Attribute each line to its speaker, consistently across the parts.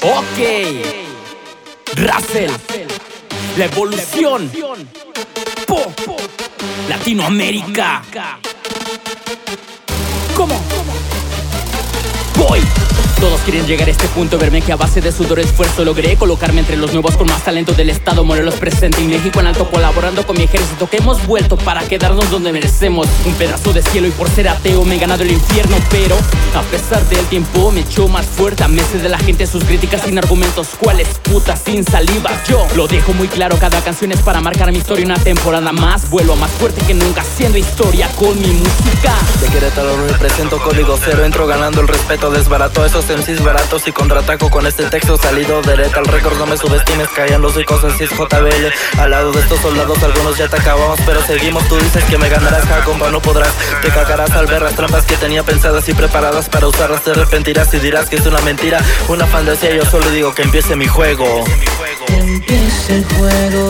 Speaker 1: Ok, Russell, la evolución, Latinoamérica. ¿Cómo? Voy. Todos quieren llegar a este punto, verme que a base de sudor y esfuerzo logré colocarme entre los nuevos con más talento del estado. Morelos presente y México en alto, colaborando con mi ejército, que hemos vuelto para quedarnos donde merecemos. Un pedazo de cielo, y por ser ateo me he ganado el infierno. Pero a pesar del tiempo me echó más fuerte a meses de la gente, sus críticas sin argumentos. ¿Cuáles putas sin salivas? Yo lo dejo muy claro, cada canción es para marcar mi historia. Una temporada más, vuelvo más fuerte que nunca, haciendo historia con mi música.
Speaker 2: De Querétaro represento código cero, entro ganando el respeto, desbarato esos MCs baratos y contraataco con este texto salido de Lethal Records. No me subestimes, callan los ricos en JBL. Al lado de estos soldados algunos ya te acabamos, pero seguimos. Tú dices que me ganarás, compa, no podrás. Te cagarás al ver las trampas que tenía pensadas y preparadas para usarlas. Te arrepentirás y dirás que es una mentira, una fantasía. Yo solo digo que empiece mi juego.
Speaker 3: Que empiece el juego.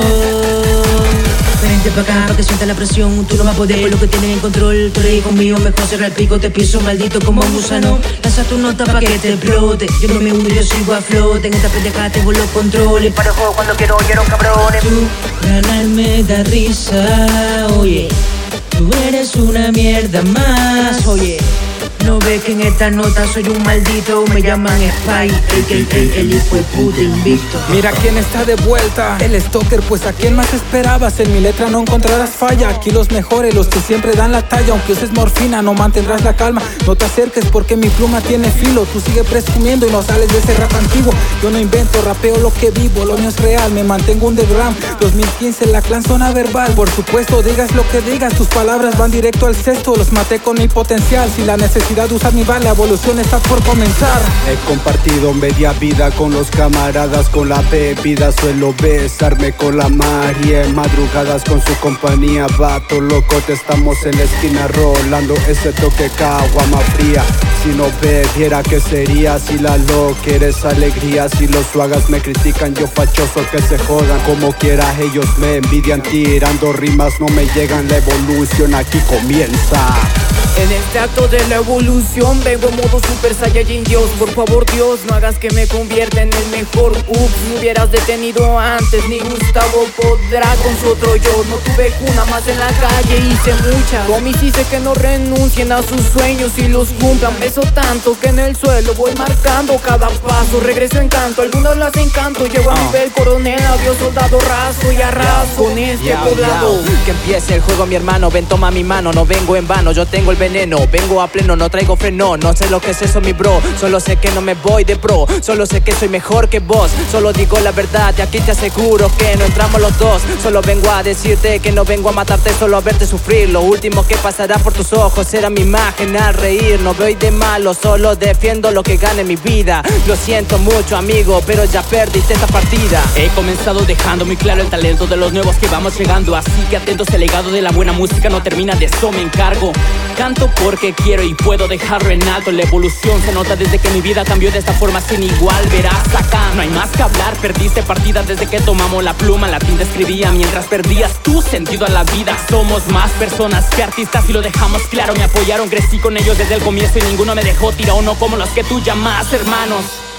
Speaker 3: Vente pa' acá pa' que sienta la presión. Tú no vas a poder por lo que tienes en control. Tú eres hijo mío, mejor cierra el pico. Te pienso maldito como un gusano. Lanza tu nota pa' que te explote. Yo no me hundo, yo sigo a flote. En esta pendeja tengo los controles. Para el juego cuando quiero, oyeron cabrones. Tu ganar me da risa, oye. Tú eres una mierda más, oye. No ves que en esta nota soy un maldito. Me llaman Spy, a.k.a. el hijo de puta invicto.
Speaker 4: Mira quién está de vuelta, el Stalker. Pues a quién más esperabas, en mi letra no encontrarás falla. Aquí los mejores, los que siempre dan la talla. Aunque uses morfina no mantendrás la calma. No te acerques porque mi pluma tiene filo. Tú sigue presumiendo y no sales de ese rap antiguo. Yo no invento, rapeo lo que vivo, lo mío es real. Me mantengo underground, 2015 la clan zona verbal. Por supuesto, digas lo que digas, tus palabras van directo al cesto. Los maté con mi potencial, si la necesidad de usar mi bala, la evolución está por comenzar.
Speaker 5: He compartido media vida con los camaradas, con la bebida suelo besarme con la María. En madrugadas con su compañía, vato loco, te estamos en la esquina rolando ese toque caguama fría. Si no bebiera, ¿qué sería? Si la lo quieres alegría, si los suagas me critican, yo fachoso que se jodan. Como quiera ellos me envidian, tirando rimas no me llegan. La evolución aquí comienza.
Speaker 6: En este acto de la evolución vengo en modo Super Saiyajin Dios. Por favor Dios, no hagas que me convierta en el mejor. Me hubieras detenido antes, ni Gustavo podrá con su otro yo. No tuve cuna más en la calle, hice mucha. Comis hice que no renuncien a sus sueños y los cumplan. Beso tanto que en el suelo voy marcando cada paso. Regreso en canto, algunos las encanto. Llego a nivel coronel, adiós soldado, raso y arraso con este poblado.
Speaker 1: Que empiece el juego mi hermano, ven toma mi mano. No vengo en vano, yo tengo el veneno, vengo a pleno, no traigo freno. No sé lo que es eso mi bro, solo sé que no me voy de pro. Solo sé que soy mejor que vos, solo digo la verdad y aquí te aseguro que no entramos los dos. Solo vengo a decirte que no vengo a matarte, solo a verte sufrir. Lo último que pasará por tus ojos será mi imagen al reír. No veo de malo, solo defiendo lo que gane mi vida. Lo siento mucho amigo, pero ya perdiste esta partida. He comenzado dejando muy claro el talento de los nuevos que vamos llegando. Así que atentos, el legado de la buena música no termina, de eso me encargo. Canto porque quiero y puedo dejarlo en alto. La evolución se nota desde que mi vida cambió de esta forma sin igual. Verás acá, no hay más que hablar. Perdiste partida desde que tomamos la pluma. La tinta escribía mientras perdías tu sentido a la vida. Somos más personas que artistas y lo dejamos claro. Me apoyaron, crecí con ellos desde el comienzo y ninguno me dejó tirado, no como los que tú llamas hermanos.